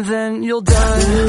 and then you'll die.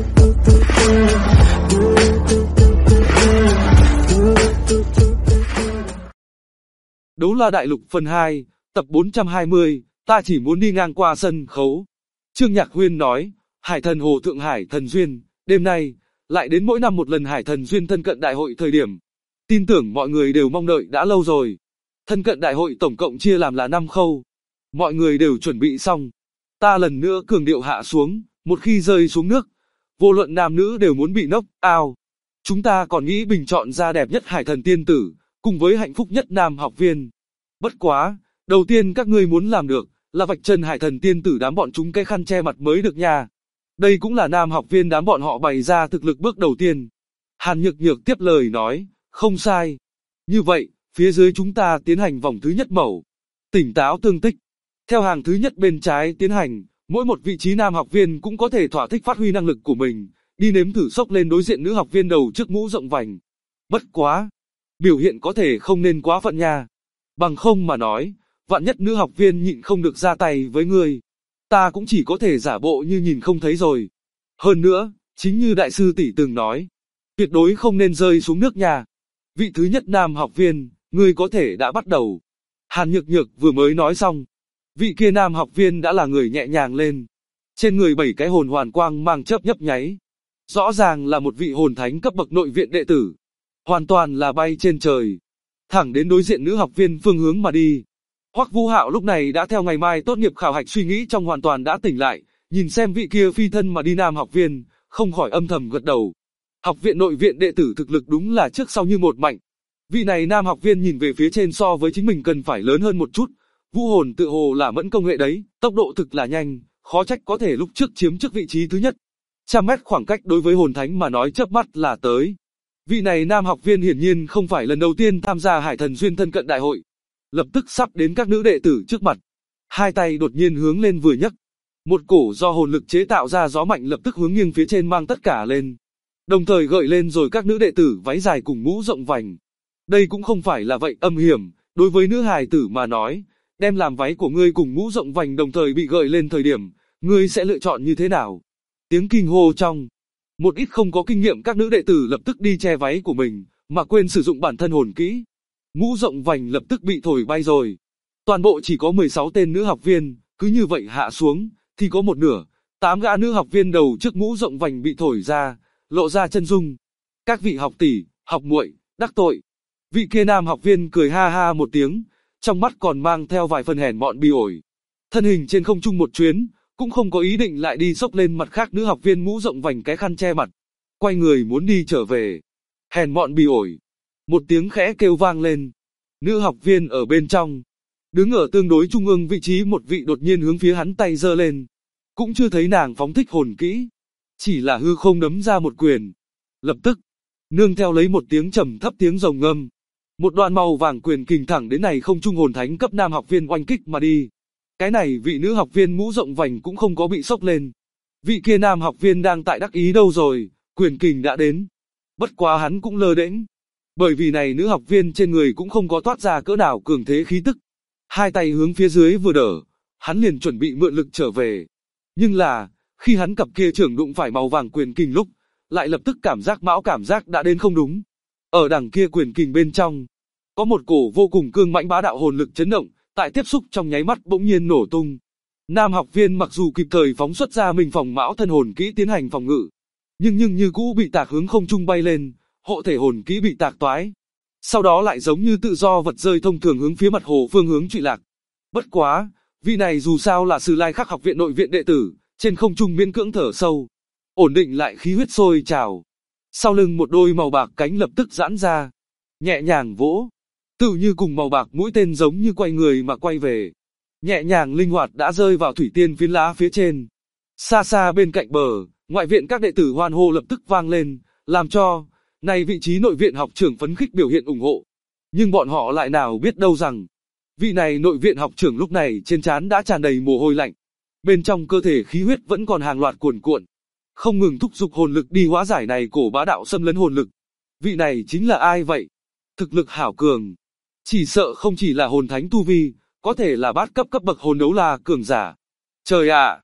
Đấu La Đại Lục phần 2, tập 420, ta chỉ muốn đi ngang qua sân khấu. Trương Nhạc Huyên nói, Hải Thần Hồ Thượng Hải Thần Duyên, đêm nay, lại đến mỗi năm một lần Hải Thần Duyên thân cận đại hội thời điểm. Tin tưởng mọi người đều mong đợi đã lâu rồi. Thân cận đại hội tổng cộng chia làm là 5 khâu. Mọi người đều chuẩn bị xong. Ta lần nữa cường điệu hạ xuống, một khi rơi xuống nước, vô luận nam nữ đều muốn bị knock out. Chúng ta còn nghĩ bình chọn ra đẹp nhất Hải Thần Tiên Tử, cùng với hạnh phúc nhất nam học viên. Bất quá, đầu tiên các ngươi muốn làm được, là vạch trần Hải Thần Tiên Tử đám bọn chúng cái khăn che mặt mới được nha. Đây cũng là nam học viên đám bọn họ bày ra thực lực bước đầu tiên. Hàn Nhược Nhược tiếp lời nói, không sai. Như vậy, phía dưới chúng ta tiến hành vòng thứ nhất mẩu. Tỉnh táo tương tích. Theo hàng thứ nhất bên trái tiến hành, mỗi một vị trí nam học viên cũng có thể thỏa thích phát huy năng lực của mình, đi nếm thử xốc lên đối diện nữ học viên đầu trước mũ rộng vành. Bất quá, biểu hiện có thể không nên quá phận nha. Bằng không mà nói, vạn nhất nữ học viên nhịn không được ra tay với ngươi, ta cũng chỉ có thể giả bộ như nhìn không thấy rồi. Hơn nữa, chính như đại sư tỷ từng nói, tuyệt đối không nên rơi xuống nước nha. Vị thứ nhất nam học viên, ngươi có thể đã bắt đầu. Hàn Nhược Nhược vừa mới nói xong, vị kia nam học viên đã là người nhẹ nhàng lên. Trên người 7 cái hồn hoàn quang mang chớp nhấp nháy. Rõ ràng là một vị hồn thánh cấp bậc nội viện đệ tử. Hoàn toàn là bay trên trời. Thẳng đến đối diện nữ học viên phương hướng mà đi. Hoắc Vũ Hạo lúc này đã theo ngày mai tốt nghiệp khảo hạch suy nghĩ trong hoàn toàn đã tỉnh lại, nhìn xem vị kia phi thân mà đi nam học viên, không khỏi âm thầm gật đầu. Học viện nội viện đệ tử thực lực đúng là trước sau như một mạnh. Vị này nam học viên nhìn về phía trên so với chính mình cần phải lớn hơn một chút. Vũ hồn tự hồ là mẫn công nghệ đấy, tốc độ thực là nhanh, khó trách có thể lúc trước chiếm trước vị trí thứ nhất. 100 mét khoảng cách đối với hồn thánh mà nói chớp mắt là tới. Vị này nam học viên hiển nhiên không phải lần đầu tiên tham gia Hải Thần Duyên thân cận đại hội. Lập tức sắp đến các nữ đệ tử trước mặt. Hai tay đột nhiên hướng lên vừa nhấc. Một cổ do hồn lực chế tạo ra gió mạnh lập tức hướng nghiêng phía trên mang tất cả lên. Đồng thời gợi lên rồi các nữ đệ tử váy dài cùng mũ rộng vành. Đây cũng không phải là vậy âm hiểm, đối với nữ hài tử mà nói, đem làm váy của ngươi cùng mũ rộng vành đồng thời bị gợi lên thời điểm, ngươi sẽ lựa chọn như thế nào? Tiếng kinh hô trong. Một ít không có kinh nghiệm các nữ đệ tử lập tức đi che váy của mình, mà quên sử dụng bản thân hồn kỹ. Mũ rộng vành lập tức bị thổi bay rồi. Toàn bộ chỉ có 16 tên nữ học viên, cứ như vậy hạ xuống, thì có một nửa, 8 gã nữ học viên đầu trước mũ rộng vành bị thổi ra, lộ ra chân dung. Các vị học tỷ, học muội, đắc tội. Vị kia nam học viên cười ha ha một tiếng, trong mắt còn mang theo vài phần hèn mọn bi ổi. Thân hình trên không trung một chuyến, cũng không có ý định lại đi xốc lên mặt khác nữ học viên mũ rộng vành cái khăn che mặt. Quay người muốn đi trở về. Hèn mọn bi ổi. Một tiếng khẽ kêu vang lên. Nữ học viên ở bên trong, đứng ở tương đối trung ương vị trí một vị đột nhiên hướng phía hắn tay giơ lên. Cũng chưa thấy nàng phóng thích hồn kỹ. Chỉ là hư không đấm ra một quyền. Lập tức, nương theo lấy một tiếng trầm thấp tiếng rồng ngâm. Một đoàn màu vàng quyền kình thẳng đến này không trung hồn thánh cấp nam học viên oanh kích mà đi. Cái này vị nữ học viên mũ rộng vành cũng không có bị sốc lên. Vị kia nam học viên đang tại đắc ý đâu rồi, quyền kình đã đến. Bất quá hắn cũng lơ đễnh. Bởi vì này nữ học viên trên người cũng không có toát ra cỡ nào cường thế khí tức. Hai tay hướng phía dưới vừa đỡ, hắn liền chuẩn bị mượn lực trở về. Nhưng là, khi hắn cặp kia trưởng đụng phải màu vàng quyền kình lúc, lại lập tức cảm giác đã đến không đúng. Ở đằng kia quyền kình bên trong, có một cổ vô cùng cương mãnh bá đạo hồn lực chấn động, tại tiếp xúc trong nháy mắt bỗng nhiên nổ tung. Nam học viên mặc dù kịp thời phóng xuất ra mình phòng mão thân hồn kỹ tiến hành phòng ngự, nhưng như cũ bị tạc hướng không trung bay lên, hộ thể hồn kỹ bị tạc toái. Sau đó lại giống như tự do vật rơi thông thường hướng phía mặt hồ phương hướng trụy lạc. Bất quá, vị này dù sao là Sử Lai Khắc học viện nội viện đệ tử, trên không trung miễn cưỡng thở sâu, ổn định lại khí huyết sôi trào. Sau lưng một đôi màu bạc cánh lập tức giãn ra, nhẹ nhàng vỗ, tự như cùng màu bạc mũi tên giống như quay người mà quay về. Nhẹ nhàng linh hoạt đã rơi vào thủy tiên phiến lá phía trên. Xa xa bên cạnh bờ, ngoại viện các đệ tử hoan hô lập tức vang lên, làm cho này vị trí nội viện học trưởng phấn khích biểu hiện ủng hộ. Nhưng bọn họ lại nào biết đâu rằng, vị này nội viện học trưởng lúc này trên trán đã tràn đầy mồ hôi lạnh. Bên trong cơ thể khí huyết vẫn còn hàng loạt cuồn cuộn, không ngừng thúc giục hồn lực đi hóa giải này cổ bá đạo xâm lấn hồn lực. Vị này chính là ai vậy? Thực lực hảo cường, chỉ sợ không chỉ là hồn thánh tu vi, có thể là bát cấp cấp bậc hồn đấu la cường giả. Trời ạ!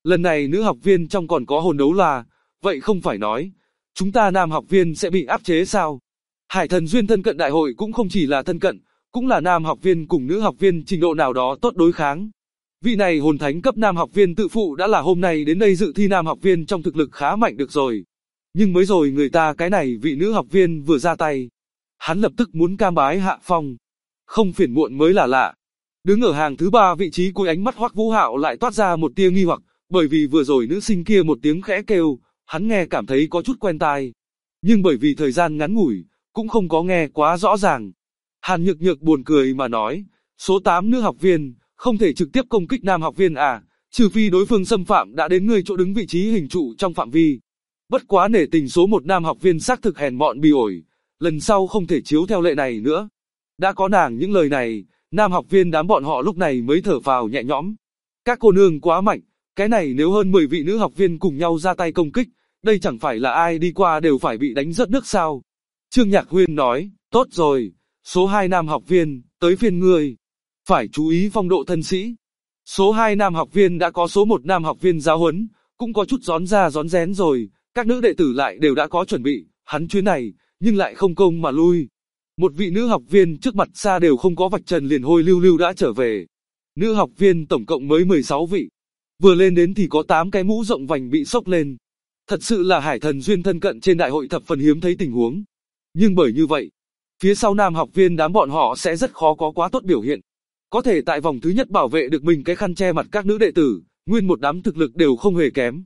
Lần này nữ học viên trong còn có Hồn Đấu La, vậy không phải nói, chúng ta nam học viên sẽ bị áp chế sao? Hải Thần Duyên thân cận đại hội cũng không chỉ là thân cận, cũng là nam học viên cùng nữ học viên trình độ nào đó tốt đối kháng. Vị này hồn thánh cấp nam học viên tự phụ đã là hôm nay đến đây dự thi nam học viên trong thực lực khá mạnh được rồi. Nhưng mới rồi người ta cái này vị nữ học viên vừa ra tay, hắn lập tức muốn cam bái hạ phong. Không phiền muộn mới là lạ. Đứng ở hàng thứ 3 vị trí cuối, ánh mắt Hoắc Vũ Hạo lại toát ra một tia nghi hoặc, bởi vì vừa rồi nữ sinh kia một tiếng khẽ kêu, hắn nghe cảm thấy có chút quen tai. Nhưng bởi vì thời gian ngắn ngủi, cũng không có nghe quá rõ ràng. Hàn Nhược Nhược buồn cười mà nói, số 8 nữ học viên, không thể trực tiếp công kích nam học viên à, trừ phi đối phương xâm phạm đã đến người chỗ đứng vị trí hình trụ trong phạm vi. Bất quá nể tình số 1 nam học viên xác thực hèn mọn bỉ ổi, lần sau không thể chiếu theo lệ này nữa. Đã có nàng những lời này, nam học viên đám bọn họ lúc này mới thở phào nhẹ nhõm. Các cô nương quá mạnh, cái này nếu hơn 10 vị nữ học viên cùng nhau ra tay công kích, đây chẳng phải là ai đi qua đều phải bị đánh rớt nước sao. Trương Nhạc Huyên nói, tốt rồi, số 2 nam học viên, tới phiên ngươi. Phải chú ý phong độ thân sĩ. Số 2 nam học viên đã có số 1 nam học viên giáo huấn, cũng có chút rón ra rón rén rồi, các nữ đệ tử lại đều đã có chuẩn bị, hắn chuyến này, nhưng lại không công mà lui. Một vị nữ học viên trước mặt xa đều không có vạch trần liền hôi lưu lưu đã trở về. Nữ học viên tổng cộng mới 16 vị. Vừa lên đến thì có 8 cái mũ rộng vành bị sốc lên. Thật sự là Hải Thần Duyên thân cận trên đại hội thập phần hiếm thấy tình huống. Nhưng bởi như vậy, phía sau nam học viên đám bọn họ sẽ rất khó có quá tốt biểu hiện. Có thể tại vòng thứ nhất bảo vệ được mình cái khăn che mặt các nữ đệ tử, nguyên một đám thực lực đều không hề kém.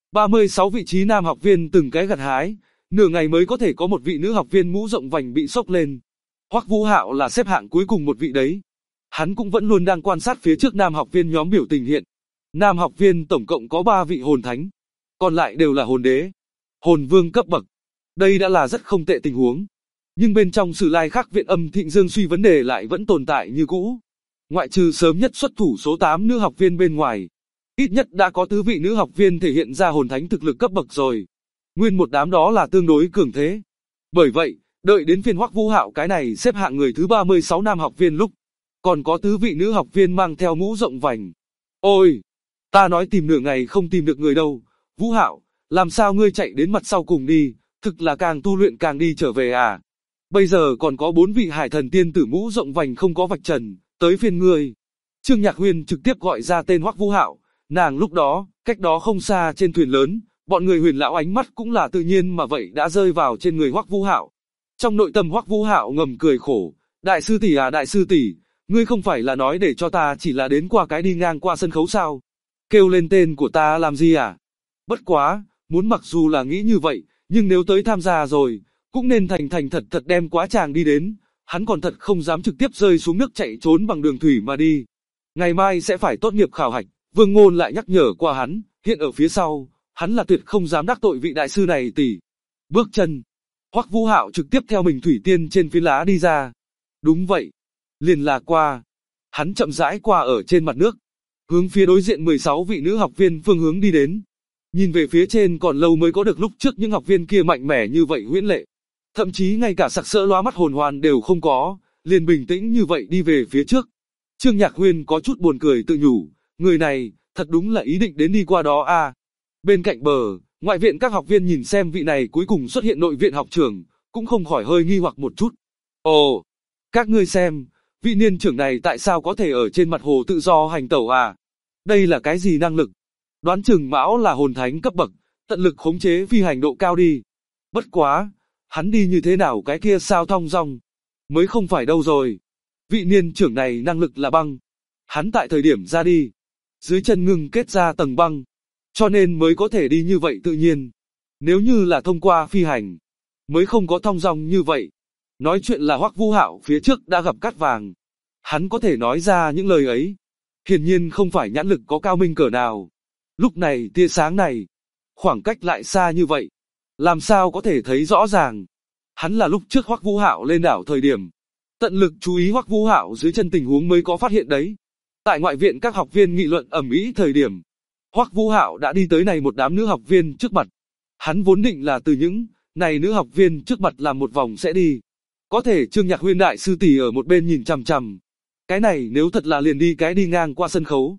36 vị trí nam học viên từng cái gặt hái, nửa ngày mới có thể có một vị nữ học viên mũ rộng vành bị sốc lên. Hoắc Vũ Hạo là xếp hạng cuối cùng một vị đấy. Hắn cũng vẫn luôn đang quan sát phía trước nam học viên nhóm biểu tình hiện. Nam học viên tổng cộng có 3 vị hồn thánh, còn lại đều là hồn đế, hồn vương cấp bậc. Đây đã là rất không tệ tình huống. Nhưng bên trong Sử Lai Khắc Viện Âm Thịnh Dương Suy vấn đề lại vẫn tồn tại như cũ. Ngoại trừ sớm nhất xuất thủ số 8 nữ học viên bên ngoài, ít nhất đã có tứ vị nữ học viên thể hiện ra hồn thánh thực lực cấp bậc rồi. Nguyên một đám đó là tương đối cường thế. Bởi vậy, đợi đến phiên Hoắc Vũ Hạo cái này xếp hạng người thứ 36 nam học viên lúc, còn có tứ vị nữ học viên mang theo mũ rộng vành. Ôi, ta nói tìm nửa ngày không tìm được người đâu. Vũ Hạo, làm sao ngươi chạy đến mặt sau cùng đi, thực là càng tu luyện càng đi trở về à. Bây giờ còn có 4 vị hải thần tiên tử mũ rộng vành không có vạch trần, tới phiên ngươi. Trương Nhạc Huyên trực tiếp gọi ra tên Hoắc Vũ Hạo, nàng lúc đó, cách đó không xa trên thuyền lớn, bọn người Huyền lão ánh mắt cũng là tự nhiên mà vậy đã rơi vào trên người Hoắc Vũ Hạo. Trong nội tâm Hoắc Vũ Hạo ngầm cười khổ, đại sư tỷ à đại sư tỷ, ngươi không phải là nói để cho ta chỉ là đến qua cái đi ngang qua sân khấu sao? Kêu lên tên của ta làm gì à? Bất quá, muốn mặc dù là nghĩ như vậy, nhưng nếu tới tham gia rồi, cũng nên thành thật thật đem quá chàng đi đến, hắn còn thật không dám trực tiếp rơi xuống nước chạy trốn bằng đường thủy mà đi. Ngày mai sẽ phải tốt nghiệp khảo hạch, Vương Ngôn lại nhắc nhở qua hắn, hiện ở phía sau, hắn là tuyệt không dám đắc tội vị đại sư này tỷ. Bước chân, Hoắc Vũ Hạo trực tiếp theo mình thủy tiên trên phiến lá đi ra. Đúng vậy, liền là qua. Hắn chậm rãi qua ở trên mặt nước, hướng phía đối diện 16 vị nữ học viên phương hướng đi đến. Nhìn về phía trên còn lâu mới có được lúc trước những học viên kia mạnh mẽ như vậy huyễn lệ. Thậm chí ngay cả sặc sỡ lóa mắt hồn hoàn đều không có, liền bình tĩnh như vậy đi về phía trước. Trương Nhạc Huyên có chút buồn cười tự nhủ, người này, thật đúng là ý định đến đi qua đó à. Bên cạnh bờ, ngoại viện các học viên nhìn xem vị này cuối cùng xuất hiện nội viện học trưởng, cũng không khỏi hơi nghi hoặc một chút. Ồ, các ngươi xem, vị niên trưởng này tại sao có thể ở trên mặt hồ tự do hành tẩu à? Đây là cái gì năng lực? Đoán chừng Mão là hồn thánh cấp bậc, tận lực khống chế phi hành độ cao đi. Bất quá, hắn đi như thế nào cái kia sao thong dong? Mới không phải đâu rồi. Vị niên trưởng này năng lực là băng. Hắn tại thời điểm ra đi, dưới chân ngưng kết ra tầng băng, cho nên mới có thể đi như vậy tự nhiên. Nếu như là thông qua phi hành, mới không có thong dong như vậy. Nói chuyện là Hoắc Vũ Hạo phía trước đã gặp cát vàng. Hắn có thể nói ra những lời ấy. Hiển nhiên không phải nhãn lực có cao minh cỡ nào. Lúc này tia sáng này, khoảng cách lại xa như vậy, làm sao có thể thấy rõ ràng. Hắn là lúc trước Hoắc Vũ Hạo lên đảo thời điểm, tận lực chú ý Hoắc Vũ Hạo dưới chân tình huống mới có phát hiện đấy. Tại ngoại viện các học viên nghị luận ầm ĩ thời điểm, Hoắc Vũ Hạo đã đi tới này một đám nữ học viên trước mặt. Hắn vốn định là từ những này nữ học viên trước mặt làm một vòng sẽ đi. Có thể Trương Nhạc Huyên đại sư tỷ ở một bên nhìn chằm chằm. Cái này nếu thật là liền đi cái đi ngang qua sân khấu,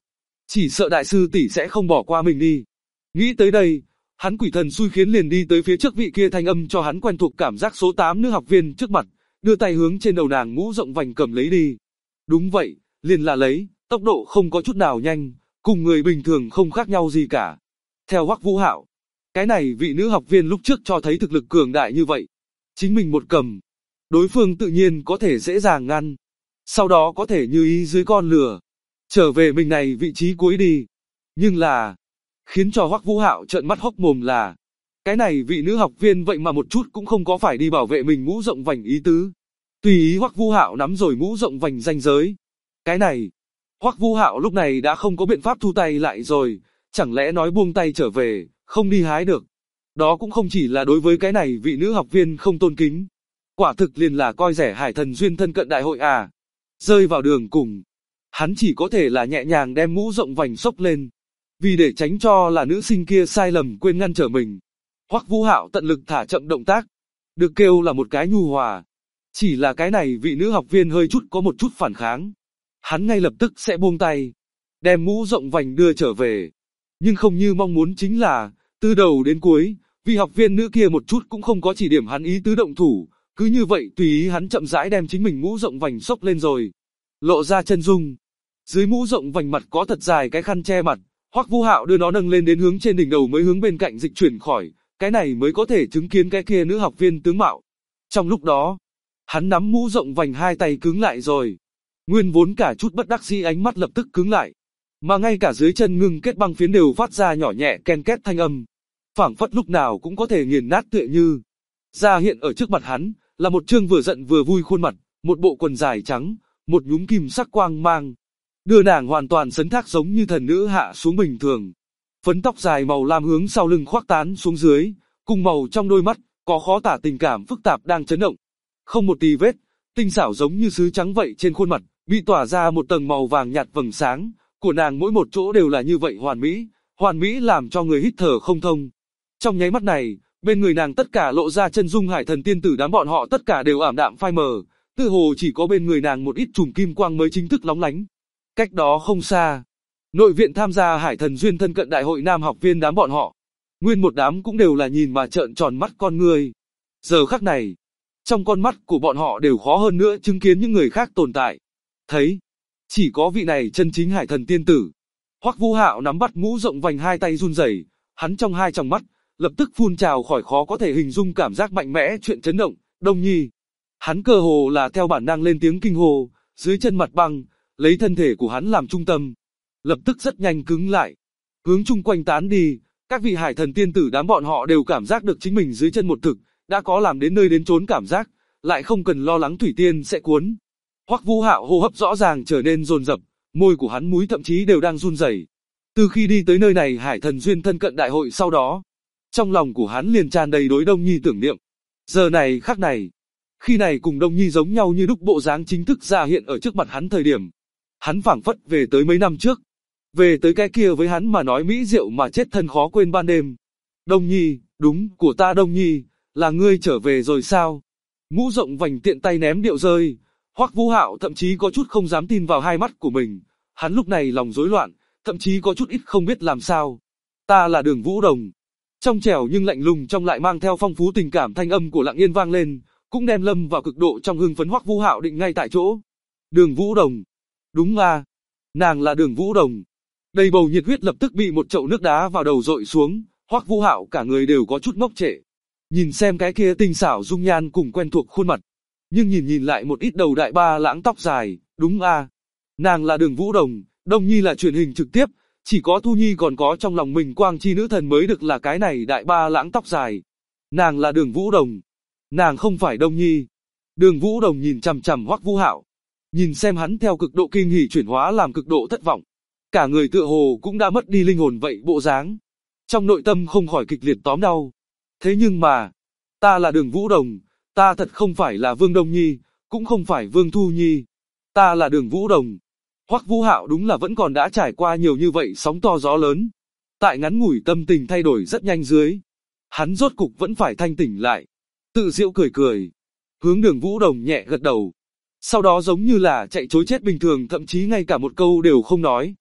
Chỉ sợ đại sư tỷ sẽ không bỏ qua mình đi. Nghĩ tới đây, hắn quỷ thần xui khiến liền đi tới phía trước vị kia thanh âm cho hắn quen thuộc cảm giác số 8 nữ học viên trước mặt, đưa tay hướng trên đầu nàng mũ rộng vành cầm lấy đi. Đúng vậy, liền là lấy, tốc độ không có chút nào nhanh, cùng người bình thường không khác nhau gì cả. Theo Hoắc Vũ Hạo, cái này vị nữ học viên lúc trước cho thấy thực lực cường đại như vậy. Chính mình một cầm, đối phương tự nhiên có thể dễ dàng ngăn. Sau đó có thể như ý dưới con lửa, trở về mình này vị trí cuối đi. Nhưng là, khiến cho Hoắc Vũ Hạo trợn mắt hốc mồm là, cái này vị nữ học viên vậy mà một chút cũng không có phải đi bảo vệ mình mũ rộng vành ý tứ. Tùy ý Hoắc Vũ Hạo nắm rồi mũ rộng vành ranh giới. Cái này, Hoắc Vũ Hạo lúc này đã không có biện pháp thu tay lại rồi, chẳng lẽ nói buông tay trở về, không đi hái được. Đó cũng không chỉ là đối với cái này vị nữ học viên không tôn kính. Quả thực liền là coi rẻ Hải Thần Duyên thân cận đại hội à. Rơi vào đường cùng, hắn chỉ có thể là nhẹ nhàng đem mũ rộng vành xốc lên. Vì để tránh cho là nữ sinh kia sai lầm quên ngăn trở mình, Hoắc Vũ Hạo tận lực thả chậm động tác, được kêu là một cái nhu hòa. Chỉ là cái này vị nữ học viên hơi chút có một chút phản kháng, hắn ngay lập tức sẽ buông tay, đem mũ rộng vành đưa trở về. Nhưng không như mong muốn chính là, từ đầu đến cuối, vị học viên nữ kia một chút cũng không có chỉ điểm hắn ý tứ động thủ, cứ như vậy tùy ý hắn chậm rãi đem chính mình mũ rộng vành xốc lên rồi, lộ ra chân dung. Dưới mũ rộng vành mặt có thật dài cái khăn che mặt, Hoắc Vũ Hạo đưa nó nâng lên đến hướng trên đỉnh đầu mới hướng bên cạnh dịch chuyển khỏi, cái này mới có thể chứng kiến cái kia nữ học viên tướng mạo. Trong lúc đó, hắn nắm mũ rộng vành hai tay cứng lại rồi. Nguyên vốn cả chút bất đắc dĩ ánh mắt lập tức cứng lại, mà ngay cả dưới chân ngưng kết băng phiến đều phát ra nhỏ nhẹ ken két thanh âm, phảng phất lúc nào cũng có thể nghiền nát tựa như. Ra hiện ở trước mặt hắn, là một trương vừa giận vừa vui khuôn mặt, một bộ quần dài trắng, một nhúm kim sắc quang mang, đưa nàng hoàn toàn sấn thác giống như thần nữ hạ xuống bình thường. Phấn tóc dài màu lam hướng sau lưng khoác tán xuống dưới, cùng màu trong đôi mắt, có khó tả tình cảm phức tạp đang chấn động. Không một tì vết, tinh xảo giống như sứ trắng vậy trên khuôn mặt, bị tỏa ra một tầng màu vàng nhạt vầng sáng, của nàng mỗi một chỗ đều là như vậy hoàn mỹ làm cho người hít thở không thông. Trong nháy mắt này, bên người nàng tất cả lộ ra chân dung Hải Thần tiên tử đám bọn họ tất cả đều ảm đạm phai mờ, tựa hồ chỉ có bên người nàng một ít chùm kim quang mới chính thức lóng lánh. Cách đó không xa, nội viện tham gia Hải Thần Duyên thân cận đại hội nam học viên đám bọn họ, nguyên một đám cũng đều là nhìn mà trợn tròn mắt con người. Giờ khắc này, trong con mắt của bọn họ đều khó hơn nữa chứng kiến những người khác tồn tại. Thấy, chỉ có vị này chân chính Hải Thần tiên tử. Hoắc Vũ Hạo nắm bắt mũ rộng vành hai tay run rẩy, hắn trong hai tròng mắt lập tức phun trào khỏi khó có thể hình dung cảm giác mạnh mẽ chuyện chấn động. Đông Nhi, hắn cơ hồ là theo bản năng lên tiếng kinh hô, dưới chân mặt băng, lấy thân thể của hắn làm trung tâm, lập tức rất nhanh cứng lại, hướng chung quanh tán đi. Các vị Hải Thần tiên tử đám bọn họ đều cảm giác được chính mình dưới chân một thực, đã có làm đến nơi đến chốn cảm giác, lại không cần lo lắng thủy tiên sẽ cuốn. Hoắc Vũ Hạo hô hấp rõ ràng trở nên dồn dập, môi của hắn múi thậm chí đều đang run rẩy. Từ khi đi tới nơi này Hải Thần Duyên thân cận đại hội sau đó, trong lòng của hắn liền tràn đầy đối Đông Nhi tưởng niệm. Giờ này khắc này, khi này cùng Đông Nhi giống nhau như đúc bộ dáng chính thức ra hiện ở trước mặt hắn thời điểm, hắn phảng phất về tới mấy năm trước, về tới cái kia với hắn mà nói mỹ diệu mà chết thân khó quên ban đêm. Đông Nhi, đúng, của ta Đông Nhi, là ngươi trở về rồi sao? Mũ rộng vành tiện tay ném điệu rơi, Hoắc Vũ Hạo thậm chí có chút không dám tin vào hai mắt của mình, hắn lúc này lòng rối loạn, thậm chí có chút ít không biết làm sao. Ta là Đường Vũ Đồng. Trong trẻo nhưng lạnh lùng trong lại mang theo phong phú tình cảm thanh âm của Lặng Yên vang lên, cũng đem lâm vào cực độ trong hưng phấn Hoắc Vũ Hạo định ngay tại chỗ. Đường Vũ Đồng. Đúng à, nàng là Đường Vũ Đồng. Đầy bầu nhiệt huyết lập tức bị một chậu nước đá vào đầu dội xuống, Hoắc Vũ Hạo cả người đều có chút ngốc trệ. Nhìn xem cái kia tinh xảo dung nhan cùng quen thuộc khuôn mặt, nhưng nhìn lại một ít đầu đại ba lãng tóc dài, đúng à, nàng là Đường Vũ Đồng. Đông Nhi là truyền hình trực tiếp, chỉ có Thu Nhi còn có trong lòng mình quang chi nữ thần mới được là cái này đại ba lãng tóc dài. Nàng là Đường Vũ Đồng, nàng không phải Đông Nhi. Đường Vũ Đồng nhìn chằm chằm Hoắc Vũ Hạo, nhìn xem hắn theo cực độ kinh hỉ chuyển hóa làm cực độ thất vọng, cả người tựa hồ cũng đã mất đi linh hồn vậy bộ dáng, trong nội tâm không khỏi kịch liệt tóm đau. Thế nhưng mà, ta là Đường Vũ Đồng, ta thật không phải là Vương Đông Nhi, cũng không phải Vương Thu Nhi, ta là Đường Vũ Đồng. Hoắc Vũ Hạo đúng là vẫn còn đã trải qua nhiều như vậy sóng to gió lớn. Tại ngắn ngủi tâm tình thay đổi rất nhanh dưới, hắn rốt cục vẫn phải thanh tỉnh lại. Tự giễu cười cười, hướng Đường Vũ Đồng nhẹ gật đầu. Sau đó giống như là chạy trối chết bình thường thậm chí ngay cả một câu đều không nói.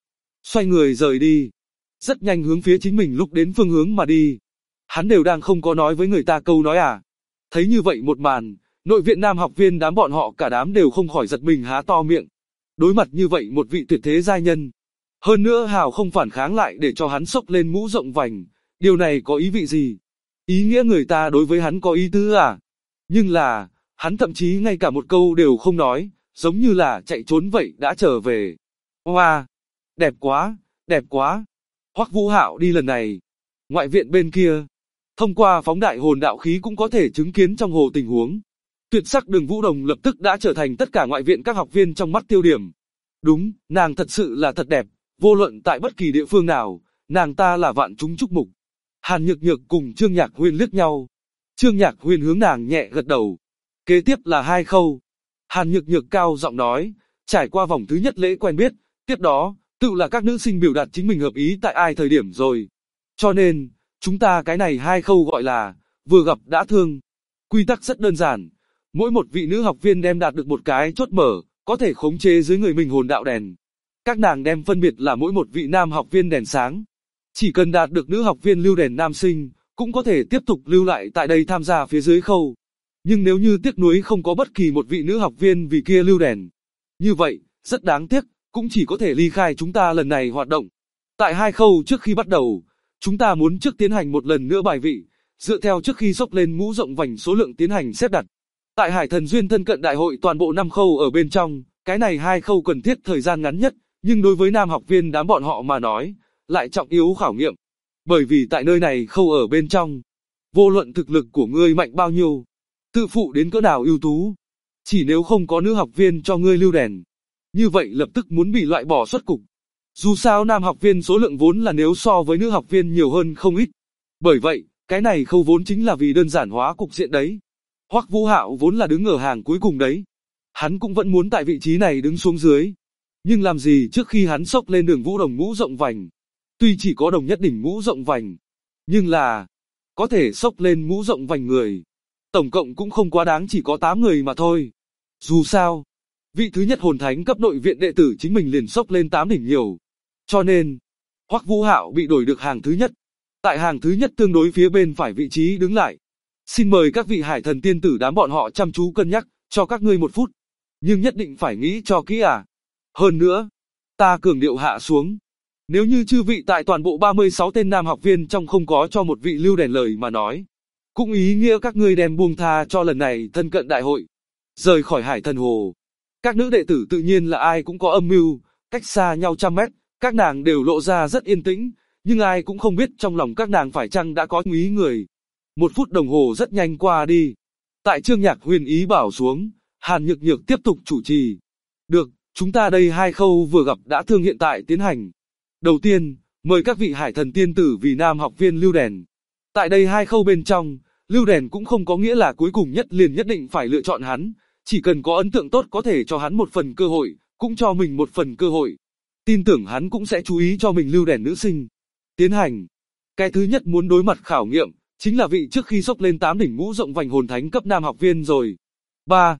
xoay người rời đi. Rất nhanh hướng phía chính mình lúc đến phương hướng mà đi. Hắn đều đang không có nói với người ta câu nói à. Thấy như vậy một màn, nội viện nam học viên đám bọn họ cả đám đều không khỏi giật mình há to miệng. Đối mặt như vậy một vị tuyệt thế giai nhân. Hơn nữa Hào không phản kháng lại để cho hắn xốc lên mũ rộng vành. Điều này có ý vị gì? Ý nghĩa người ta đối với hắn có ý tứ à? Nhưng là, hắn thậm chí ngay cả một câu đều không nói, giống như là chạy trốn vậy đã trở về. Hoa! Đẹp quá! Đẹp quá! Hoắc Vũ Hạo đi lần này. Ngoại viện bên kia, thông qua phóng đại hồn đạo khí cũng có thể chứng kiến trong hồ tình huống. Tuyệt sắc Đường Vũ Đồng lập tức đã trở thành tất cả ngoại viện các học viên trong mắt tiêu điểm. Đúng, nàng thật sự là thật đẹp, vô luận tại bất kỳ địa phương nào, nàng ta là vạn chúng chúc mục. Hàn Nhược Nhược cùng Trương Nhạc Huyên liếc nhau. Trương Nhạc Huyên hướng nàng nhẹ gật đầu. Kế tiếp là hai khâu. Hàn Nhược Nhược cao giọng nói, trải qua vòng thứ nhất lễ quen biết, tiếp đó, tự là các nữ sinh biểu đạt chính mình hợp ý tại ai thời điểm rồi. Cho nên, chúng ta cái này hai khâu gọi là, vừa gặp đã thương. Quy tắc rất đơn giản. Mỗi một vị nữ học viên đem đạt được một cái chốt mở, có thể khống chế dưới người mình hồn đạo đèn. Các nàng đem phân biệt là mỗi một vị nam học viên đèn sáng. Chỉ cần đạt được nữ học viên lưu đèn nam sinh, cũng có thể tiếp tục lưu lại tại đây tham gia phía dưới khâu. Nhưng nếu như tiếc nuối không có bất kỳ một vị nữ học viên vì kia lưu đèn, như vậy, rất đáng tiếc, cũng chỉ có thể ly khai chúng ta lần này hoạt động. Tại hai khâu trước khi bắt đầu, chúng ta muốn trước tiến hành một lần nữa bài vị, dựa theo trước khi xốc lên mũ rộng vành số lượng tiến hành xếp đặt. Tại Hải Thần Duyên thân cận đại hội toàn bộ 5 khâu ở bên trong, cái này hai khâu cần thiết thời gian ngắn nhất, nhưng đối với nam học viên đám bọn họ mà nói, lại trọng yếu khảo nghiệm. Bởi vì tại nơi này khâu ở bên trong, vô luận thực lực của ngươi mạnh bao nhiêu, tự phụ đến cỡ nào ưu tú, chỉ nếu không có nữ học viên cho ngươi lưu đèn, như vậy lập tức muốn bị loại bỏ xuất cục. Dù sao nam học viên số lượng vốn là nếu so với nữ học viên nhiều hơn không ít. Bởi vậy, cái này khâu vốn chính là vì đơn giản hóa cục diện đấy. Hoắc Vũ Hạo vốn là đứng ở hàng cuối cùng đấy. Hắn cũng vẫn muốn tại vị trí này đứng xuống dưới. Nhưng làm gì trước khi hắn xốc lên Đường Vũ Đồng mũ rộng vành. Tuy chỉ có đồng nhất đỉnh mũ rộng vành, nhưng là có thể xốc lên mũ rộng vành người. Tổng cộng cũng không quá đáng, chỉ có 8 người mà thôi. Dù sao, vị thứ nhất hồn thánh cấp nội viện đệ tử chính mình liền xốc lên 8 đỉnh nhiều. Cho nên, Hoắc Vũ Hạo bị đổi được hàng thứ nhất. Tại hàng thứ nhất tương đối phía bên phải vị trí đứng lại. Xin mời các vị Hải Thần tiên tử đám bọn họ chăm chú cân nhắc, cho các ngươi 1 phút. Nhưng nhất định phải nghĩ cho kỹ à. Hơn nữa, ta cường điệu hạ xuống. Nếu như chư vị tại toàn bộ 36 tên nam học viên trong không có cho một vị lưu đèn lời mà nói, cũng ý nghĩa các ngươi đem buông tha cho lần này thân cận đại hội. Rời khỏi Hải Thần Hồ. Các nữ đệ tử tự nhiên là ai cũng có âm mưu, cách xa nhau trăm mét, các nàng đều lộ ra rất yên tĩnh, nhưng ai cũng không biết trong lòng các nàng phải chăng đã có ý người. 1 phút đồng hồ rất nhanh qua đi. Tại Trương Nhạc Huyên ý bảo xuống, Hàn Nhược Nhược tiếp tục chủ trì. Được, chúng ta đây hai khâu vừa gặp đã thương hiện tại tiến hành. Đầu tiên, mời các vị Hải Thần tiên tử vì nam học viên lưu đèn. Tại đây hai khâu bên trong, lưu đèn cũng không có nghĩa là cuối cùng nhất liền nhất định phải lựa chọn hắn, chỉ cần có ấn tượng tốt có thể cho hắn một phần cơ hội, cũng cho mình một phần cơ hội. Tin tưởng hắn cũng sẽ chú ý cho mình lưu đèn nữ sinh. Tiến hành. Cái thứ nhất muốn đối mặt khảo nghiệm, chính là vị trước khi xốc lên 8 đỉnh mũ rộng vành hồn thánh cấp nam học viên rồi. 3,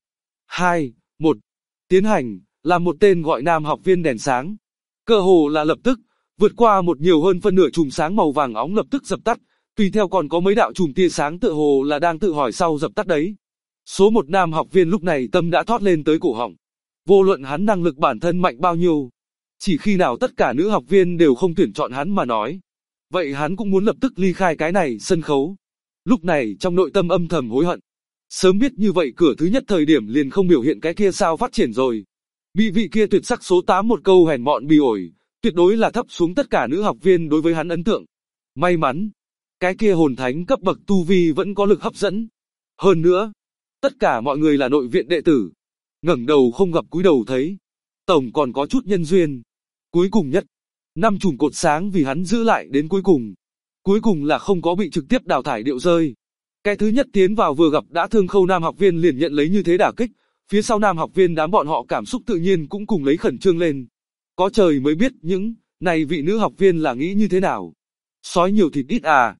2, 1. Tiến hành, làm một tên gọi nam học viên đèn sáng. Cơ hồ là lập tức, vượt qua một nhiều hơn phân nửa chùm sáng màu vàng óng lập tức dập tắt, tùy theo còn có mấy đạo chùm tia sáng tựa hồ là đang tự hỏi sau dập tắt đấy. Số 1 nam học viên lúc này tâm đã thoát lên tới cổ họng. Vô luận hắn năng lực bản thân mạnh bao nhiêu, chỉ khi nào tất cả nữ học viên đều không tuyển chọn hắn mà nói, vậy hắn cũng muốn lập tức ly khai cái này sân khấu. Lúc này trong nội tâm âm thầm hối hận. Sớm biết như vậy cửa thứ nhất thời điểm liền không biểu hiện cái kia sao phát triển rồi. Bị vị kia tuyệt sắc số 8 một câu hèn mọn bỉ ổi, tuyệt đối là thấp xuống tất cả nữ học viên đối với hắn ấn tượng. May mắn, cái kia hồn thánh cấp bậc tu vi vẫn có lực hấp dẫn. Hơn nữa, tất cả mọi người là nội viện đệ tử. Ngẩng đầu không gặp cúi đầu thấy. Tổng còn có chút nhân duyên. Cuối cùng nhất, 5 chùm cột sáng vì hắn giữ lại đến cuối cùng. Cuối cùng là không có bị trực tiếp đào thải điệu rơi. Cái thứ nhất tiến vào vừa gặp đã thương khâu nam học viên liền nhận lấy như thế đả kích. Phía sau nam học viên đám bọn họ cảm xúc tự nhiên cũng cùng lấy khẩn trương lên. Có trời mới biết những này vị nữ học viên là nghĩ như thế nào. Sói nhiều thịt ít à.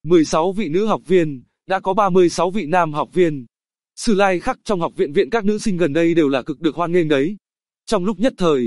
16 vị nữ học viên, đã có 36 vị nam học viên. Sử lai khắc trong học viện viện các nữ sinh gần đây đều là cực được hoan nghênh đấy. Trong lúc nhất thời,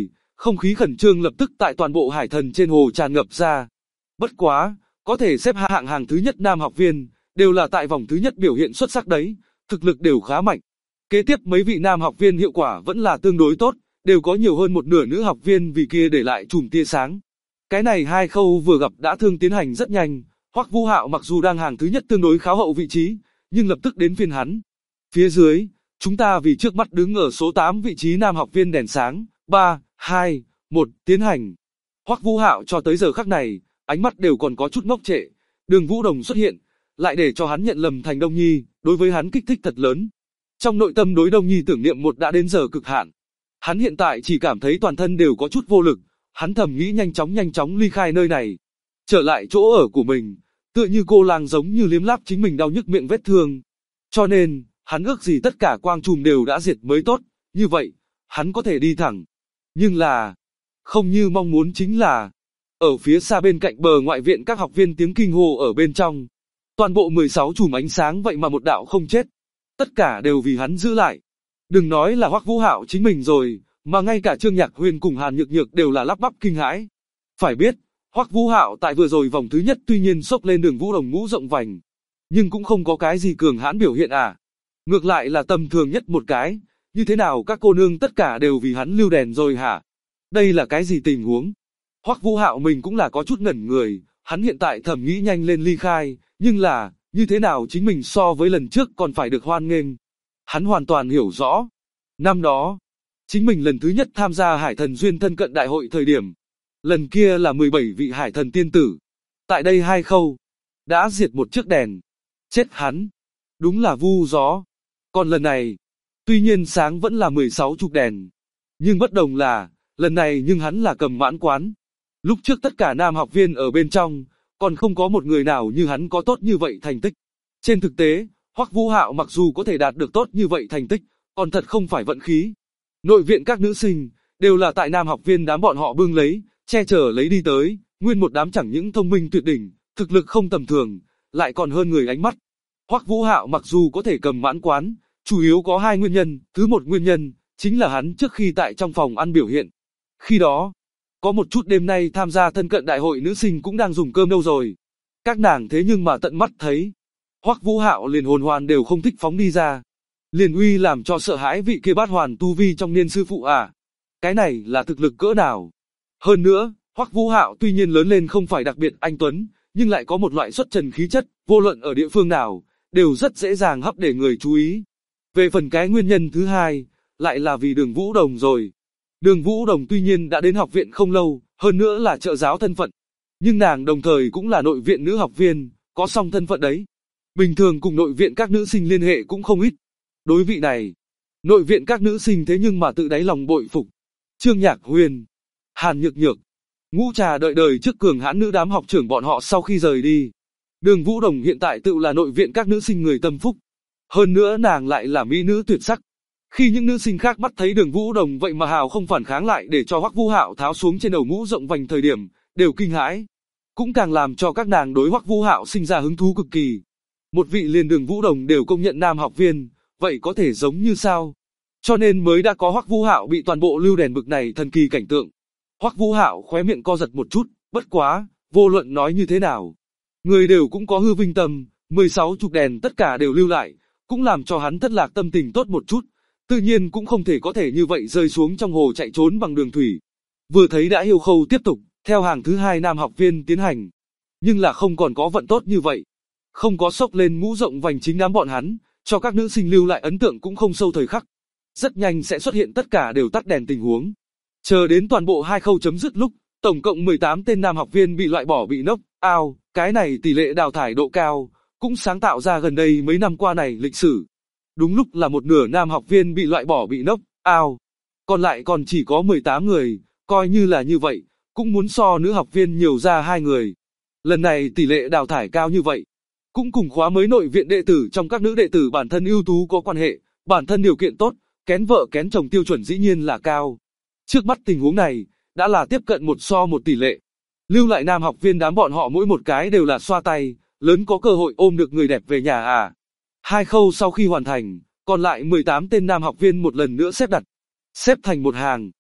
Không khí khẩn trương lập tức tại toàn bộ hải thần trên hồ tràn ngập ra. Bất quá, có thể xếp hạng hàng thứ nhất nam học viên, đều là tại vòng thứ nhất biểu hiện xuất sắc đấy, thực lực đều khá mạnh. Kế tiếp mấy vị nam học viên hiệu quả vẫn là tương đối tốt, đều có nhiều hơn một nửa nữ học viên vì kia để lại chùm tia sáng. Cái này hai khâu vừa gặp đã thương tiến hành rất nhanh, Hoắc Vũ Hạo mặc dù đang hàng thứ nhất tương đối khá hậu vị trí, nhưng lập tức đến phiên hắn. Phía dưới, chúng ta vì trước mắt đứng ở số 8 vị trí nam học viên đèn sáng, 3, 2, 1, tiến hành. Hoắc Vũ Hạo cho tới giờ khắc này, ánh mắt đều còn có chút ngốc trệ, Đường Vũ Đồng xuất hiện, lại để cho hắn nhận lầm thành Đông Nhi, đối với hắn kích thích thật lớn. Trong nội tâm đối Đông Nhi tưởng niệm một đã đến giờ cực hạn. Hắn hiện tại chỉ cảm thấy toàn thân đều có chút vô lực, hắn thầm nghĩ nhanh chóng ly khai nơi này, trở lại chỗ ở của mình, tựa như cô lang giống như liếm láp chính mình đau nhức miệng vết thương. Cho nên, hắn ước gì tất cả quang trùm đều đã diệt mới tốt, như vậy, hắn có thể đi thẳng. Nhưng là, không như mong muốn chính là, ở phía xa bên cạnh bờ ngoại viện các học viên tiếng kinh hô ở bên trong. Toàn bộ 16 chùm ánh sáng vậy mà một đạo không chết. Tất cả đều vì hắn giữ lại. Đừng nói là Hoắc Vũ Hạo chính mình rồi, mà ngay cả Trương Nhạc Huyên cùng Hàn Nhược Nhược đều là lắp bắp kinh hãi. Phải biết, Hoắc Vũ Hạo tại vừa rồi vòng thứ nhất tuy nhiên xốc lên Đường Vũ Đồng mũ rộng vành, nhưng cũng không có cái gì cường hãn biểu hiện à. Ngược lại là tầm thường nhất một cái, như thế nào các cô nương tất cả đều vì hắn lưu đèn rồi hả? Đây là cái gì tình huống? Hoắc Vũ Hạo mình cũng là có chút ngẩn người, hắn hiện tại thầm nghĩ nhanh lên ly khai, nhưng là, như thế nào chính mình so với lần trước còn phải được hoan nghênh. Hắn hoàn toàn hiểu rõ. Năm đó, chính mình lần thứ nhất tham gia Hải Thần Duyên thân cận đại hội thời điểm. Lần kia là 17 vị Hải Thần tiên tử. Tại đây hai khâu, đã diệt một chiếc đèn. Chết hắn. Đúng là vu gió. Còn lần này, tuy nhiên sáng vẫn là 16 chục đèn. Nhưng bất đồng là, lần này nhưng hắn là cầm mãn quán. Lúc trước tất cả nam học viên ở bên trong, còn không có một người nào như hắn có tốt như vậy thành tích. Trên thực tế, Hoắc Vũ Hạo mặc dù có thể đạt được tốt như vậy thành tích, còn thật không phải vận khí. Nội viện các nữ sinh, đều là tại nam học viên đám bọn họ bưng lấy, che chở lấy đi tới, nguyên một đám chẳng những thông minh tuyệt đỉnh, thực lực không tầm thường, lại còn hơn người ánh mắt. Hoắc Vũ Hạo mặc dù có thể cầm mãn quán, chủ yếu có hai nguyên nhân, thứ một nguyên nhân, chính là hắn trước khi tại trong phòng ăn biểu hiện. Khi đó, có một chút đêm nay tham gia thân cận đại hội nữ sinh cũng đang dùng cơm đâu rồi. Các nàng thế nhưng mà tận mắt thấy. Hoắc Vũ Hạo liền hồn hoàn đều không thích phóng đi ra. Liền uy làm cho sợ hãi vị kia bát hoàn tu vi trong niên sư phụ à. Cái này là thực lực cỡ nào. Hơn nữa, Hoắc Vũ Hạo tuy nhiên lớn lên không phải đặc biệt anh tuấn, nhưng lại có một loại xuất trần khí chất, vô luận ở địa phương nào, đều rất dễ dàng hấp để người chú ý. Về phần cái nguyên nhân thứ hai, lại là vì Đường Vũ Đồng rồi. Đường Vũ Đồng tuy nhiên đã đến học viện không lâu, hơn nữa là trợ giáo thân phận. Nhưng nàng đồng thời cũng là nội viện nữ học viên, có song thân phận đấy. Bình thường cùng nội viện các nữ sinh liên hệ cũng không ít. Đối vị này, nội viện các nữ sinh thế nhưng mà tự đáy lòng bội phục. Trương Nhạc Huyên, Hàn Nhược Nhược, Ngũ Trà đợi đời trước cường hãn nữ đám học trưởng bọn họ sau khi rời đi. Đường Vũ Đồng hiện tại tự là nội viện các nữ sinh người tâm phúc. Hơn nữa nàng lại là mỹ nữ tuyệt sắc. Khi những nữ sinh khác mắt thấy Đường Vũ Đồng vậy mà hào không phản kháng lại để cho Hoắc Vũ Hạo tháo xuống trên đầu mũ rộng vành thời điểm, đều kinh hãi. Cũng càng làm cho các nàng đối Hoắc Vũ Hạo sinh ra hứng thú cực kỳ. Một vị liền Đường Vũ Đồng đều công nhận nam học viên, vậy có thể giống như sao? Cho nên mới đã có Hoắc Vũ Hạo bị toàn bộ lưu đèn bực này thần kỳ cảnh tượng. Hoắc Vũ Hạo khóe miệng co giật một chút, bất quá, vô luận nói như thế nào. Người đều cũng có hư vinh tâm, 16 chục đèn tất cả đều lưu lại, cũng làm cho hắn thất lạc tâm tình tốt một chút. Tự nhiên cũng không thể có thể như vậy rơi xuống trong hồ chạy trốn bằng đường thủy. Vừa thấy đã yêu khâu tiếp tục, theo hàng thứ hai nam học viên tiến hành. Nhưng là không còn có vận tốt như vậy. Không có sốc lên mũ rộng vành chính đám bọn hắn, cho các nữ sinh lưu lại ấn tượng cũng không sâu thời khắc. Rất nhanh sẽ xuất hiện tất cả đều tắt đèn tình huống. Chờ đến toàn bộ hai khâu chấm dứt lúc, tổng cộng 18 tên nam học viên bị loại bỏ bị knock out, cái này tỷ lệ đào thải độ cao, cũng sáng tạo ra gần đây mấy năm qua này lịch sử. Đúng lúc là một nửa nam học viên bị loại bỏ bị knock out, còn lại còn chỉ có 18 người, coi như là như vậy, cũng muốn so nữ học viên nhiều ra 2 người. Lần này tỷ lệ đào thải cao như vậy, cũng cùng khóa mới nội viện đệ tử trong các nữ đệ tử bản thân ưu tú có quan hệ, bản thân điều kiện tốt, kén vợ kén chồng tiêu chuẩn dĩ nhiên là cao. Trước mắt tình huống này, đã là tiếp cận 1:1 tỷ lệ. Lưu lại nam học viên đám bọn họ mỗi một cái đều là xoa tay, lớn có cơ hội ôm được người đẹp về nhà à. Hai khâu sau khi hoàn thành, còn lại 18 tên nam học viên một lần nữa xếp đặt, xếp thành một hàng.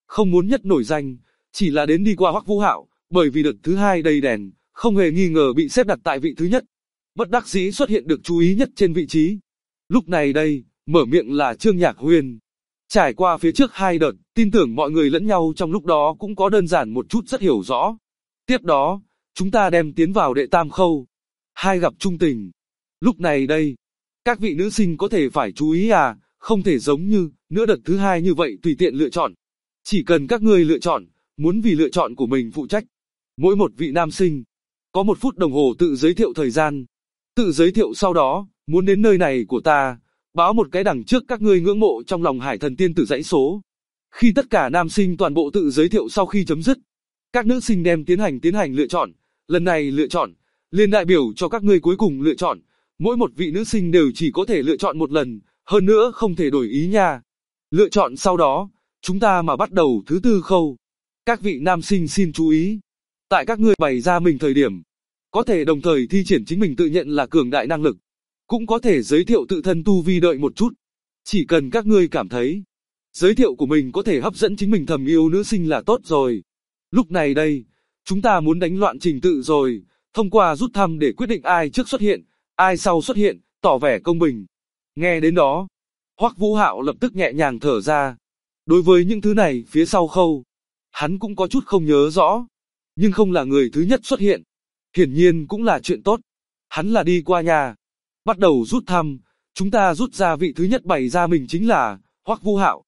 không muốn nhất nổi danh, chỉ là đến đi qua Hoắc Vũ Hạo, bởi vì đợt thứ hai đầy đèn, không hề nghi ngờ bị xếp đặt tại vị thứ nhất. Bất đắc dĩ xuất hiện được chú ý nhất trên vị trí. Lúc này đây, mở miệng là Trương Nhạc Huyền. Trải qua phía trước hai đợt, tin tưởng mọi người lẫn nhau trong lúc đó cũng có đơn giản một chút rất hiểu rõ. Tiếp đó, chúng ta đem tiến vào đệ tam khâu. Hai gặp trung tình. Lúc này đây, các vị nữ sinh có thể phải chú ý không thể giống như nữa đợt thứ hai như vậy tùy tiện lựa chọn. Chỉ cần các ngươi lựa chọn, muốn vì lựa chọn của mình phụ trách. Mỗi một vị nam sinh, có 1 phút đồng hồ tự giới thiệu thời gian. Tự giới thiệu sau đó, muốn đến nơi này của ta, báo một cái đằng trước các ngươi ngưỡng mộ trong lòng Hải Thần Tiên Tử dãy số. Khi tất cả nam sinh toàn bộ tự giới thiệu sau khi chấm dứt, các nữ sinh đem tiến hành lựa chọn. Lần này lựa chọn, liền đại biểu cho các ngươi cuối cùng lựa chọn. Mỗi một vị nữ sinh đều chỉ có thể lựa chọn một lần, hơn nữa không thể đổi ý nha. Lựa chọn sau đó, chúng ta mà bắt đầu thứ tư khâu. Các vị nam sinh xin chú ý. Tại các ngươi bày ra mình thời điểm, có thể đồng thời thi triển chính mình tự nhận là cường đại năng lực. Cũng có thể giới thiệu tự thân tu vi đợi một chút. Chỉ cần các ngươi cảm thấy, giới thiệu của mình có thể hấp dẫn chính mình thầm yêu nữ sinh là tốt rồi. Lúc này đây, chúng ta muốn đánh loạn trình tự rồi, thông qua rút thăm để quyết định ai trước xuất hiện, ai sau xuất hiện, tỏ vẻ công bình. Nghe đến đó, Hoắc Vũ Hạo lập tức nhẹ nhàng thở ra. Đối với những thứ này phía sau khâu, hắn cũng có chút không nhớ rõ, nhưng không là người thứ nhất xuất hiện. Hiển nhiên cũng là chuyện tốt. Hắn là đi qua nhà. Bắt đầu rút thăm, chúng ta rút ra vị thứ nhất bày ra mình chính là Hoắc Vũ Hạo.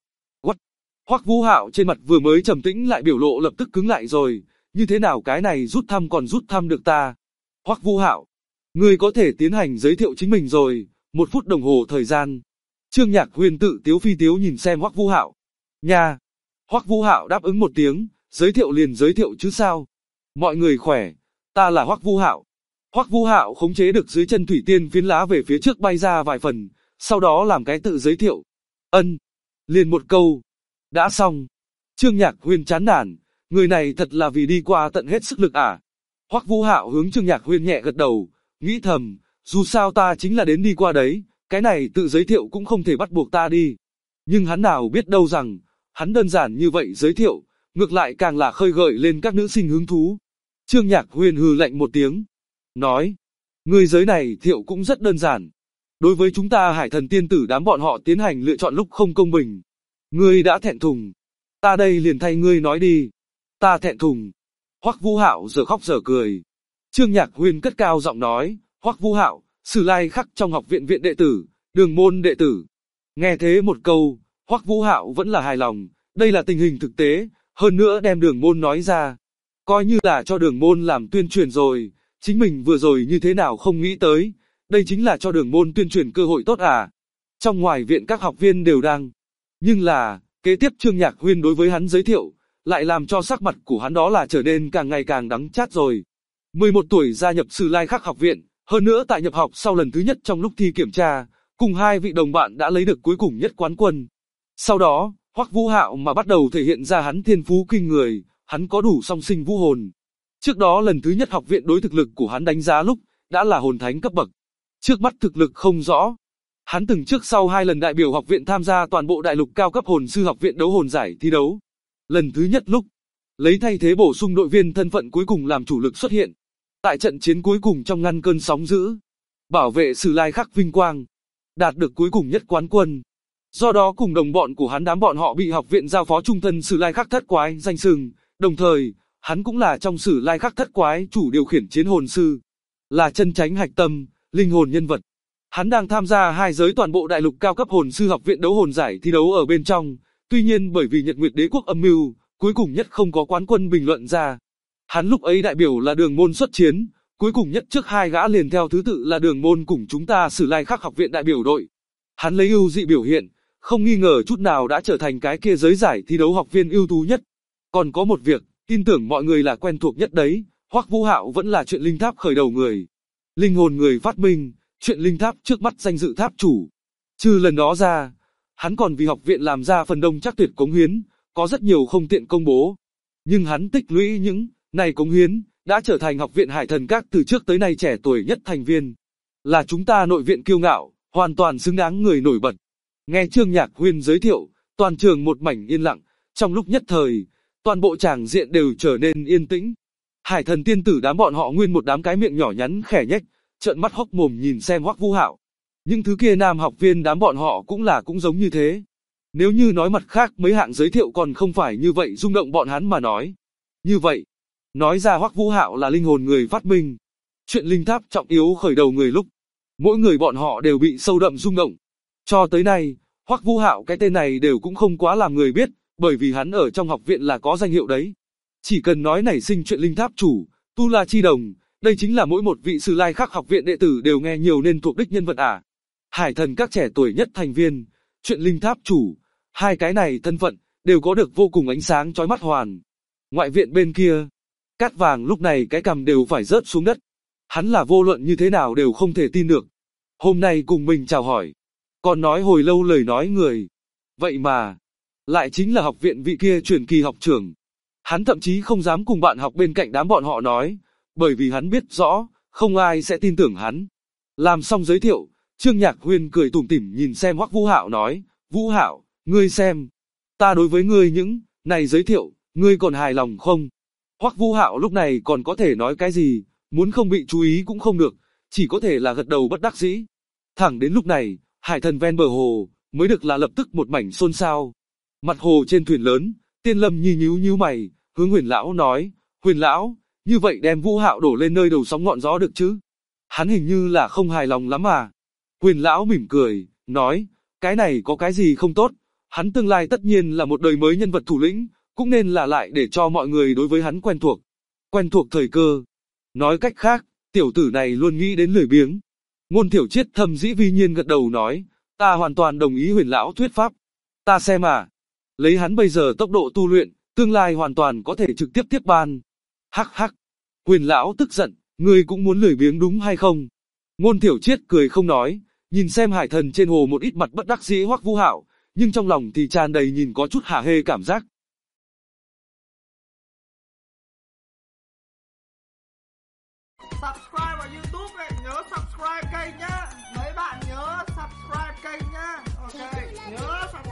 Hoắc Vũ Hạo trên mặt vừa mới trầm tĩnh lại biểu lộ lập tức cứng lại rồi, như thế nào cái này rút thăm còn rút thăm được ta? Hoắc Vũ Hạo, ngươi có thể tiến hành giới thiệu chính mình rồi, 1 phút đồng hồ thời gian. Trương Nhạc Huyền tự tiếu phi tiếu nhìn xem Hoắc Vũ Hạo. Nha. Hoắc Vũ Hạo đáp ứng một tiếng, giới thiệu liền giới thiệu chứ sao? Mọi người khỏe, ta là Hoắc Vũ Hạo. Hoắc Vũ Hạo khống chế được dưới chân thủy tiên phiến lá về phía trước bay ra vài phần, sau đó làm cái tự giới thiệu. Liền một câu. Đã xong. Trương Nhạc Huyền chán nản, người này thật là vì đi qua tận hết sức lực à? Hoắc Vũ Hạo hướng Trương Nhạc Huyền nhẹ gật đầu, nghĩ thầm, dù sao ta chính là đến đi qua đấy, cái này tự giới thiệu cũng không thể bắt buộc ta đi. Nhưng hắn nào biết đâu rằng, hắn đơn giản như vậy giới thiệu, ngược lại càng là khơi gợi lên các nữ sinh hứng thú. Trương Nhạc Huyền hừ lạnh một tiếng, nói, người giới này thiệu cũng rất đơn giản. Đối với chúng ta Hải Thần Tiên Tử đám bọn họ tiến hành lựa chọn lúc không công bình. Ngươi đã thẹn thùng. Ta đây liền thay ngươi nói đi. Ta thẹn thùng. Hoắc Vũ Hạo giờ khóc giờ cười. Trương Nhạc Huyền cất cao giọng nói, Hoắc Vũ Hạo, Sử Lai Khắc trong học viện viện đệ tử, đường môn đệ tử. Nghe thế một câu, Hoắc Vũ Hạo vẫn là hài lòng, đây là tình hình thực tế, hơn nữa đem đường môn nói ra. Coi như là cho đường môn làm tuyên truyền rồi, chính mình vừa rồi như thế nào không nghĩ tới, đây chính là cho đường môn tuyên truyền cơ hội tốt à. Trong ngoài viện các học viên đều đang. Nhưng là, kế tiếp Trương Nhạc Huyền đối với hắn giới thiệu, lại làm cho sắc mặt của hắn đó là trở nên càng ngày càng đắng chát rồi. 11 tuổi gia nhập Sử Lai Khắc học viện, hơn nữa tại nhập học sau lần thứ nhất trong lúc thi kiểm tra, cùng 2 vị đồng bạn đã lấy được cuối cùng nhất quán quân. Sau đó, Hoắc Vũ Hạo mà bắt đầu thể hiện ra hắn thiên phú kinh người, hắn có đủ song sinh vũ hồn. Trước đó lần thứ nhất học viện đối thực lực của hắn đánh giá lúc, đã là hồn thánh cấp bậc. Trước mắt thực lực không rõ. Hắn từng trước sau 2 lần đại biểu học viện tham gia toàn bộ đại lục cao cấp hồn sư học viện đấu hồn giải thi đấu. Lần thứ nhất lúc, lấy thay thế bổ sung đội viên thân phận cuối cùng làm chủ lực xuất hiện. Tại trận chiến cuối cùng trong ngăn cơn sóng dữ, bảo vệ Sử Lai Khắc vinh quang, đạt được cuối cùng nhất quán quân. Do đó cùng đồng bọn của hắn đám bọn họ bị học viện giao phó trung thân Sử Lai Khắc thất quái danh xưng, đồng thời, hắn cũng là trong Sử Lai Khắc thất quái chủ điều khiển chiến hồn sư, là chân chánh hạch tâm, linh hồn nhân vật. Hắn đang tham gia 2 giới toàn bộ đại lục cao cấp hồn sư học viện đấu hồn giải thi đấu ở bên trong, tuy nhiên bởi vì Nhật Nguyệt Đế quốc âm mưu, cuối cùng nhất không có quán quân bình luận ra. Hắn lúc ấy đại biểu là đường môn xuất chiến, cuối cùng nhất trước 2 gã liền theo thứ tự là đường môn cùng chúng ta Sử Lai Khắc học viện đại biểu đội. Hắn lấy ưu dị biểu hiện, không nghi ngờ chút nào đã trở thành cái kia giới giải thi đấu học viên ưu tú nhất. Còn có một việc, tin tưởng mọi người là quen thuộc nhất đấy, Hoắc Vũ Hạo vẫn là chuyện linh tháp khởi đầu người. Linh hồn người phát minh, chuyện linh tháp trước mắt danh dự tháp chủ. Trừ lần đó ra, hắn còn vì học viện làm ra phần đông chắc tuyệt cống hiến, có rất nhiều không tiện công bố. Nhưng hắn tích lũy những này cống hiến, đã trở thành học viện Hải Thần Các từ trước tới nay trẻ tuổi nhất thành viên. Là chúng ta nội viện kiêu ngạo, hoàn toàn xứng đáng người nổi bật. Nghe Trương Nhạc Huyền giới thiệu, toàn trường một mảnh yên lặng, Trong lúc nhất thời, toàn bộ tràng diện đều trở nên yên tĩnh. Hải Thần tiên tử đám bọn họ nguyên một đám cái miệng nhỏ nhắn khẽ nhếch, trợn mắt hốc mồm nhìn xem Hoắc Vũ Hạo. Những thứ kia nam học viên đám bọn họ cũng giống như thế. Nếu như nói mặt khác mấy hạng giới thiệu còn không phải như vậy rung động bọn hắn mà nói. Như vậy, nói ra Hoắc Vũ Hạo là linh hồn người phát minh. Chuyện linh tháp trọng yếu khởi đầu người lúc. Mỗi người bọn họ đều bị sâu đậm rung động. Cho tới nay, Hoắc Vũ Hạo cái tên này đều cũng không quá làm người biết, bởi vì hắn ở trong học viện là có danh hiệu đấy. Chỉ cần nói nảy sinh chuyện linh tháp chủ, Tu La Chi Đồng, đây chính là mỗi một vị Sử Lai Khắc học viện đệ tử đều nghe nhiều nên thuộc đích nhân vật à. Hải Thần các trẻ tuổi nhất thành viên, chuyện linh tháp chủ, hai cái này thân phận, đều có được vô cùng ánh sáng chói mắt hoàn. Ngoại viện bên kia, Cát Vàng lúc này cái cằm đều phải rớt xuống đất. Hắn là vô luận như thế nào đều không thể tin được. Hôm nay cùng mình chào hỏi, còn nói hồi lâu lời nói người. Vậy mà, lại chính là học viện vị kia truyền kỳ học trưởng. Hắn thậm chí không dám cùng bạn học bên cạnh đám bọn họ nói, bởi vì hắn biết rõ, không ai sẽ tin tưởng hắn. Làm xong giới thiệu, Trương Nhạc Huyên cười tủm tỉm nhìn xem Hoắc Vũ Hạo nói, Vũ Hạo, ngươi xem, ta đối với ngươi những này giới thiệu, ngươi còn hài lòng không? Hoắc Vũ Hạo lúc này còn có thể nói cái gì, muốn không bị chú ý cũng không được, chỉ có thể là gật đầu bất đắc dĩ. Thẳng đến lúc này, Hải Thần ven bờ hồ, mới được là lập tức một mảnh xôn xao. Mặt hồ trên thuyền lớn, Tiên Lâm Nhi nhíu mày, hướng Huyền lão nói, Huyền lão, như vậy đem Vũ Hạo đổ lên nơi đầu sóng ngọn gió được chứ? Hắn hình như là không hài lòng lắm à? Huyền lão mỉm cười, nói, cái này có cái gì không tốt, hắn tương lai tất nhiên là một đời mới nhân vật thủ lĩnh, cũng nên là lại để cho mọi người đối với hắn quen thuộc thời cơ. Nói cách khác, tiểu tử này luôn nghĩ đến lười biếng. Ngôn Thiểu Triết thầm dĩ vi nhiên gật đầu nói, ta hoàn toàn đồng ý Huyền lão thuyết pháp. Ta xem à, lấy hắn bây giờ tốc độ tu luyện, tương lai hoàn toàn có thể trực tiếp tiếp ban. Hắc hắc, Huyền lão tức giận, ngươi cũng muốn lười biếng đúng hay không? Ngôn Thiểu Triết cười không nói, nhìn xem Hải Thần trên hồ một ít mặt bất đắc dĩ Hoắc Vũ Hạo, nhưng trong lòng thì tràn đầy nhìn có chút hả hê cảm giác. Subscribe vào YouTube này, nhớ subscribe kênh nhá. Mấy bạn nhớ subscribe kênh nhá. Ok, nhớ subscribe.